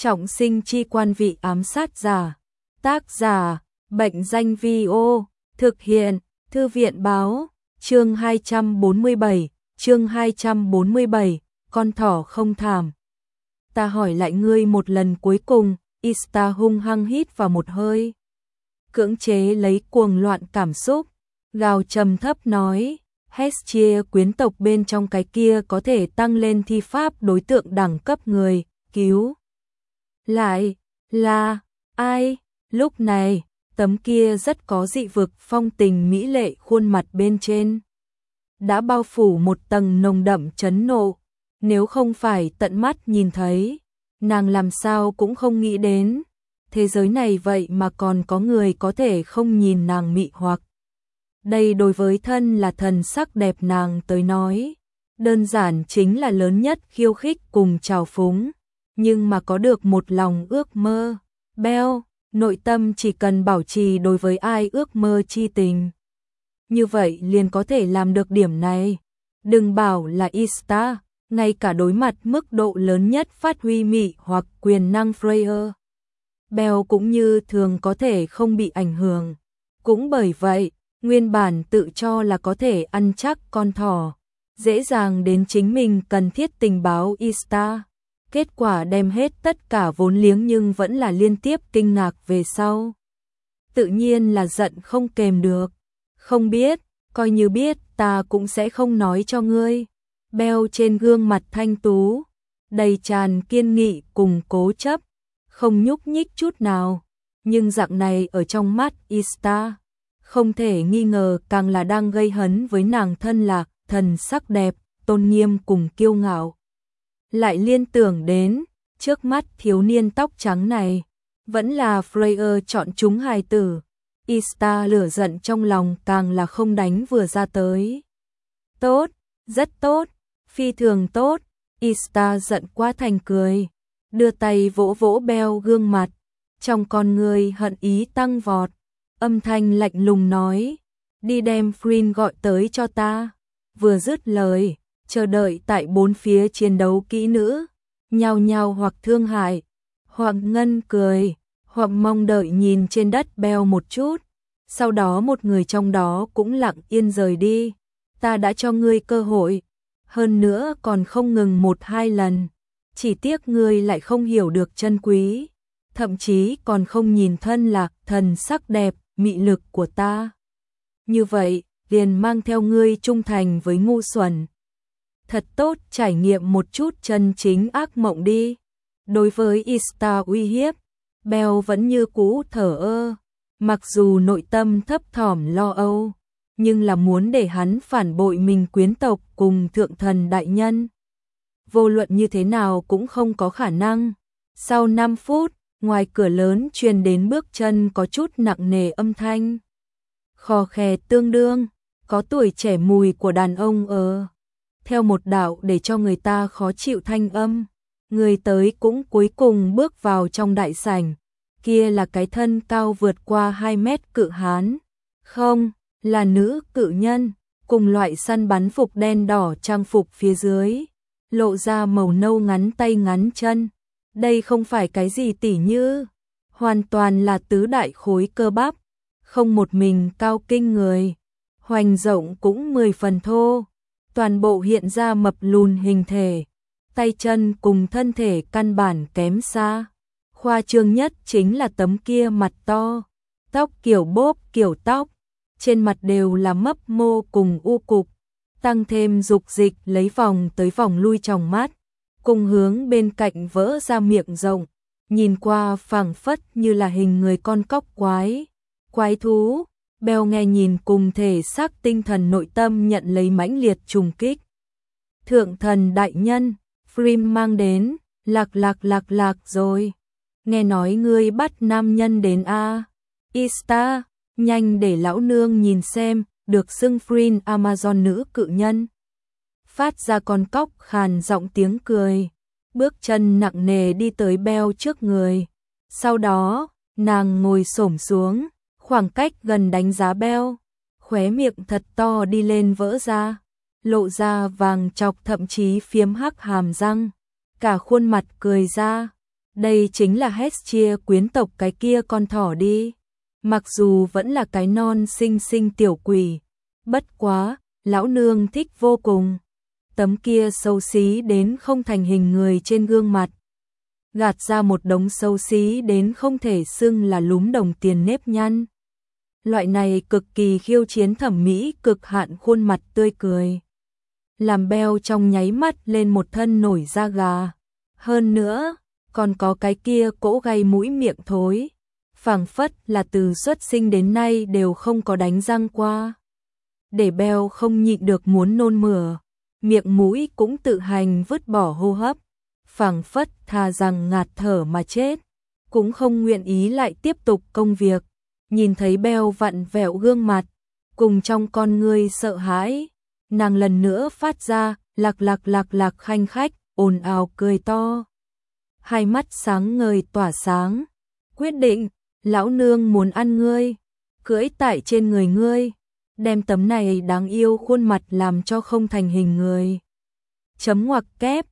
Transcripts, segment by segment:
Trọng sinh chi quan vị ám sát giả. Tác giả, Bệnh danh Vi-ô. Thực hiện, Thư viện báo. Chương 247, con thỏ không thảm. Ta hỏi lại ngươi một lần cuối cùng, Ista hung hăng hít vào một hơi. Cưỡng chế lấy cuồng loạn cảm xúc, gào trầm thấp nói, Hestia quyến tộc bên trong cái kia có thể tăng lên thi pháp đối tượng đẳng cấp người, cứu. Lại, là, ai? Lúc này, tấm kia rất có dị vực phong tình mỹ lệ khuôn mặt bên trên đã bao phủ một tầng nồng đậm chấn nộ, nếu không phải tận mắt nhìn thấy, nàng làm sao cũng không nghĩ đến, thế giới này vậy mà còn có người có thể không nhìn nàng mị hoặc. Đây đối với thân là thần sắc đẹp nàng tới nói, đơn giản chính là lớn nhất khiêu khích cùng trào phúng, nhưng mà có được một lòng ước mơ, Belle, nội tâm chỉ cần bảo trì đối với ai ước mơ chi tình. Như vậy liền có thể làm được điểm này. Đừng bảo là Ista, ngay cả đối mặt mức độ lớn nhất phát huy mị hoặc quyền năng Freya, Belle cũng như thường có thể không bị ảnh hưởng. Cũng bởi vậy, nguyên bản tự cho là có thể ăn chắc con thỏ, dễ dàng đến chính mình cần thiết tình báo Ista. Kết quả đem hết tất cả vốn liếng nhưng vẫn là liên tiếp kinh ngạc về sau. Tự nhiên là giận không kềm được. Không biết, coi như biết ta cũng sẽ không nói cho ngươi. Belle trên gương mặt thanh tú, đầy tràn kiên nghị cùng cố chấp, không nhúc nhích chút nào. Nhưng dạng này ở trong mắt Ista, không thể nghi ngờ càng là đang gây hấn với nàng thân là thần sắc đẹp, tôn nghiêm cùng kiêu ngạo. Lại liên tưởng đến, trước mắt thiếu niên tóc trắng này, vẫn là Freya chọn chúng hài tử. Ista lửa giận trong lòng càng là không đánh vừa ra tới. Tốt, rất tốt, phi thường tốt. Ista giận quá thành cười, đưa tay vỗ vỗ Belle gương mặt, trong con người hận ý tăng vọt, âm thanh lạnh lùng nói, đi đem Flynn gọi tới cho ta. Vừa dứt lời, chờ đợi tại bốn phía chiến đấu kỹ nữ, nhao nhao hoặc thương hại, hoặc ngân cười, hoặc mong đợi nhìn trên đất Belle một chút, sau đó một người trong đó cũng lặng yên rời đi. Ta đã cho ngươi cơ hội, hơn nữa còn không ngừng 1-2 lần, chỉ tiếc ngươi lại không hiểu được chân quý, thậm chí còn không nhìn thân là thần sắc đẹp, mị lực của ta. Như vậy, liền mang theo ngươi trung thành với ngu xuẩn. Thật tốt trải nghiệm một chút chân chính ác mộng đi. Đối với Ista uy hiếp, Belle vẫn như cũ thờ ơ, mặc dù nội tâm thấp thỏm lo âu, nhưng là muốn để hắn phản bội mình quyến tộc cùng thượng thần đại nhân. Vô luận như thế nào cũng không có khả năng. Sau 5 phút, ngoài cửa lớn truyền đến bước chân có chút nặng nề âm thanh. Khò khè tương đương, có tuổi trẻ mùi của đàn ông theo một đạo để cho người ta khó chịu thanh âm, người tới cũng cuối cùng bước vào trong đại sảnh. Kia là cái thân cao vượt qua 2 mét cự hán, không, là nữ cự nhân, cùng loại săn bắn phục đen đỏ trang phục phía dưới, lộ ra màu nâu ngắn tay ngắn chân. Đây không phải cái gì tỉ như, hoàn toàn là tứ đại khối cơ bắp, không một mình cao kinh người, hoành rộng cũng 10 phần thô. Toàn bộ hiện ra mập lùn hình thể, tay chân cùng thân thể căn bản kém xa. Khoa trương nhất chính là tấm kia mặt to, tóc kiểu bốp kiểu tóc, trên mặt đều là mấp mô cùng u cục, tăng thêm dục dịch lấy vòng tới vòng lui tròng mắt, cùng hướng bên cạnh vỡ ra miệng rộng, nhìn qua phảng phất như là hình người con cóc quái thú. Belle nghe nhìn cùng thể xác tinh thần nội tâm nhận lấy mãnh liệt trùng kích. Thượng thần đại nhân, Flynn mang đến, lạc rồi. Nghe nói ngươi bắt nam nhân đến a. Ista, nhanh để lão nương nhìn xem, được xưng Flynn Amazon nữ cự nhân. Phát ra con cóc khàn giọng tiếng cười, bước chân nặng nề đi tới Belle trước người. Sau đó, nàng ngồi xổm xuống, khoảng cách gần đánh giá Belle, khóe miệng thật to đi lên vỡ ra, lộ ra vàng chọc thậm chí phiếm hắc hàm răng, cả khuôn mặt cười ra, Đây chính là Hestia quyến tộc cái kia con thỏ đi. Mặc dù vẫn là cái non xinh xinh tiểu quỷ, bất quá, lão nương thích vô cùng. Tấm kia xấu xí đến không thành hình người trên gương mặt. Gạt ra một đống xấu xí đến không thể xưng là lúm đồng tiền nếp nhăn. Loại này cực kỳ khiêu chiến thẩm mỹ cực hạn khuôn mặt tươi cười. Làm Belle trong nháy mắt lên một thân nổi da gà. Hơn nữa, còn có cái kia cỗ gai mũi miệng thối. Phảng phất là từ xuất sinh đến nay đều không có đánh răng qua. Để Belle không nhịn được muốn nôn mửa. Miệng mũi cũng tự hành vứt bỏ hô hấp. Phảng phất thà rằng ngạt thở mà chết. Cũng không nguyện ý lại tiếp tục công việc. Nhìn thấy Belle vặn vẹo gương mặt. Cùng trong con ngươi sợ hãi. Nàng lần nữa phát ra lạc lạc khanh khách, ồn ào cười to. Hai mắt sáng ngời tỏa sáng. Quyết định, lão nương muốn ăn ngươi. Cưỡi tại trên người ngươi. Đem tấm này đáng yêu khuôn mặt làm cho không thành hình người. Chấm ngoặc kép,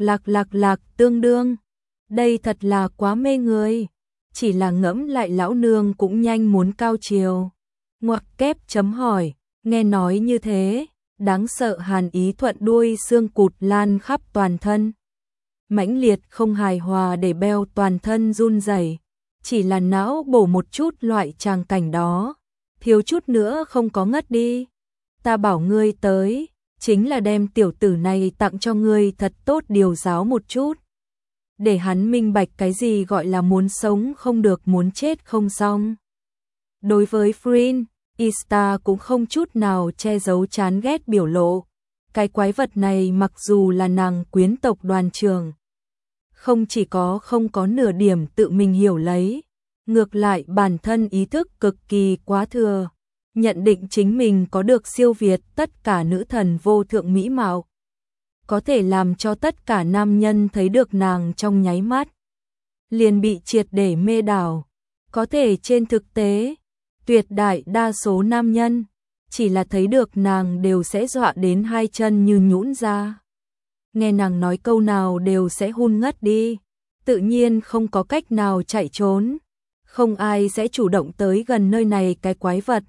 lạc tương đương. Đây thật là quá mê người. Chỉ là ngẫm lại lão nương cũng nhanh muốn cao chiều. Ngoặc kép chấm hỏi, nghe nói như thế, đáng sợ hàn ý thuận đuôi xương cụt lan khắp toàn thân. Mãnh liệt không hài hòa để Belle toàn thân run rẩy, chỉ là não bổ một chút loại tràng cảnh đó, thiếu chút nữa không có ngất đi. Ta bảo ngươi tới, chính là đem tiểu tử này tặng cho ngươi thật tốt điều giáo một chút. Để hắn minh bạch cái gì gọi là muốn sống không được muốn chết không xong. Đối với Flynn, Ista cũng không chút nào che giấu chán ghét biểu lộ. Cái quái vật này mặc dù là nàng quyến tộc đoàn trưởng, không chỉ có không có nửa điểm tự mình hiểu lấy, ngược lại bản thân ý thức cực kỳ quá thừa, nhận định chính mình có được siêu việt tất cả nữ thần vô thượng mỹ mạo, có thể làm cho tất cả nam nhân thấy được nàng trong nháy mắt, liền bị triệt để mê đảo. Có thể trên thực tế, tuyệt đại đa số nam nhân chỉ là thấy được nàng đều sẽ dọa đến hai chân như nhũn ra. Nghe nàng nói câu nào đều sẽ hun ngất đi, tự nhiên không có cách nào chạy trốn, không ai sẽ chủ động tới gần nơi này cái quái vật.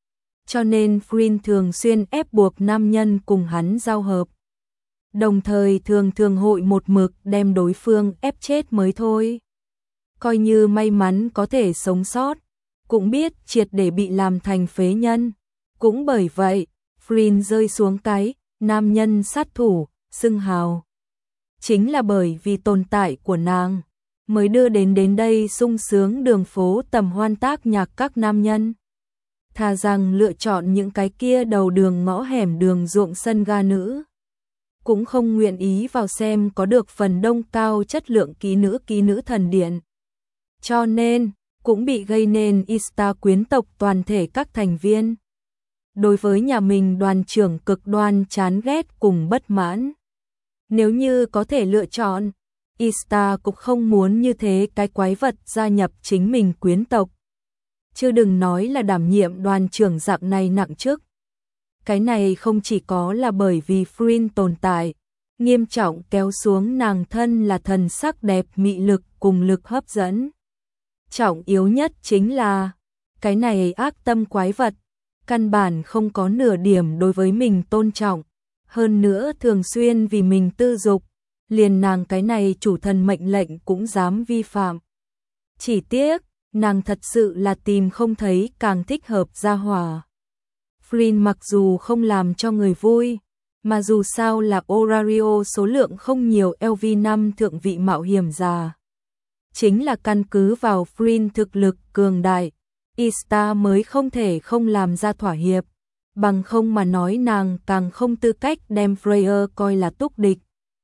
Cho nên Flynn thường xuyên ép buộc nam nhân cùng hắn giao hợp. Đồng thời thường hội một mực đem đối phương ép chết mới thôi. Coi như may mắn có thể sống sót, cũng biết triệt để bị làm thành phế nhân. Cũng bởi vậy, Flynn rơi xuống cái nam nhân sát thủ, xưng hào. Chính là bởi vì tồn tại của nàng, mới đưa đến đây sung sướng đường phố tầm hoan tác nhạc các nam nhân. Thà rằng lựa chọn những cái kia đầu đường ngõ hẻm đường ruộng sân ga nữ, cũng không nguyện ý vào xem có được phần đông cao chất lượng ký nữ thần điện. Cho nên, cũng bị gây nên Ista quyến tộc toàn thể các thành viên. Đối với nhà mình đoàn trưởng cực đoan chán ghét cùng bất mãn. Nếu như có thể lựa chọn, Ista cũng không muốn như thế cái quái vật gia nhập chính mình quyến tộc. Chứ đừng nói là đảm nhiệm đoàn trưởng dạng này nặng chức. Cái này không chỉ có là bởi vì Flynn tồn tại, nghiêm trọng kéo xuống nàng thân là thần sắc đẹp mị lực cùng lực hấp dẫn. Trọng yếu nhất chính là, cái này ác tâm quái vật, căn bản không có nửa điểm đối với mình tôn trọng, hơn nữa thường xuyên vì mình tư dục, liền nàng cái này chủ thần mệnh lệnh cũng dám vi phạm. Chỉ tiếc, nàng thật sự là tìm không thấy càng thích hợp gia hỏa. Flynn mặc dù không làm cho người vui, mà dù sao là Orario số lượng không nhiều LV5 thượng vị mạo hiểm giả. Chính là căn cứ vào Flynn thực lực cường đại, Ista mới không thể không làm ra thỏa hiệp, bằng không mà nói nàng càng không tư cách đem Freya coi là túc địch.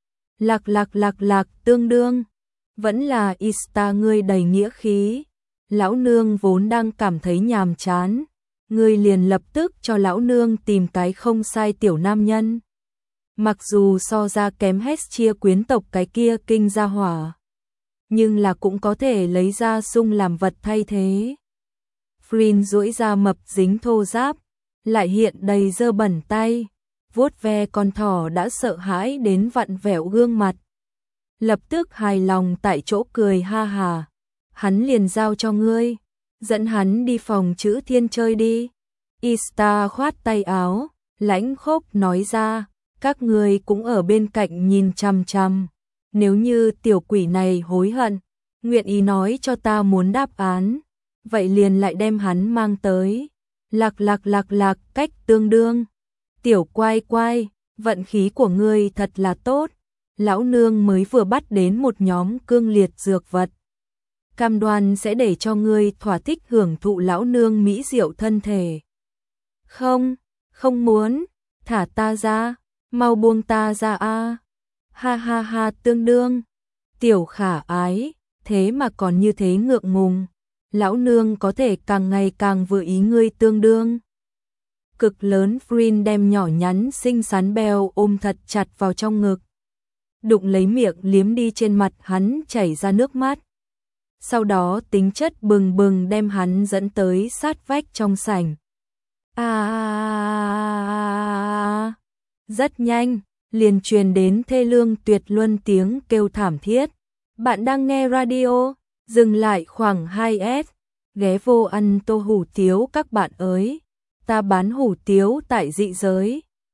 Lạc tương đương, vẫn là Ista ngươi đầy nghĩa khí, lão nương vốn đang cảm thấy nhàm chán, ngươi liền lập tức cho lão nương tìm cái không sai tiểu nam nhân. Mặc dù so ra kém Hestia quyến tộc cái kia kinh gia hỏa, nhưng là cũng có thể lấy ra sung làm vật thay thế. Flynn duỗi ra mập dính thô ráp, lại hiện đầy dơ bẩn tay, vuốt ve con thỏ đã sợ hãi đến vặn vẹo gương mặt. lập tức hài lòng tại chỗ cười ha hà. Hắn liền giao cho ngươi, dẫn hắn đi phòng chữ thiên chơi đi. Ista khoát tay áo, lãnh khốc nói ra, các ngươi cũng ở bên cạnh nhìn chằm chằm. Nếu như tiểu quỷ này hối hận, nguyện ý nói cho ta muốn đáp án, vậy liền lại đem hắn mang tới. Lạc, cách tương đương. Tiểu quai quai, vận khí của ngươi thật là tốt. Lão nương mới vừa bắt đến một nhóm cương liệt dược vật. Cam đoan sẽ để cho ngươi thỏa thích hưởng thụ lão nương mỹ diệu thân thể. Không, không muốn, thả ta ra, mau buông ta ra a. Ha ha ha, tương đương. Tiểu khả ái, thế mà còn như thế ngượng ngùng. Lão nương có thể càng ngày càng vừa ý ngươi tương đương. Cực lớn Frin đem nhỏ nhắn xinh xắn Belle ôm thật chặt vào trong ngực. Đụng lấy miệng liếm đi trên mặt hắn chảy ra nước mắt. Sau đó tính chất bừng bừng đem hắn dẫn tới sát vách trong sảnh. Rất nhanh, liền truyền đến thê lương tuyệt luân tiếng kêu thảm thiết. Bạn đang nghe radio, dừng lại khoảng 2S, ghé vô ăn tô hủ tiếu các bạn ơi. Ta bán hủ tiếu tại dị giới.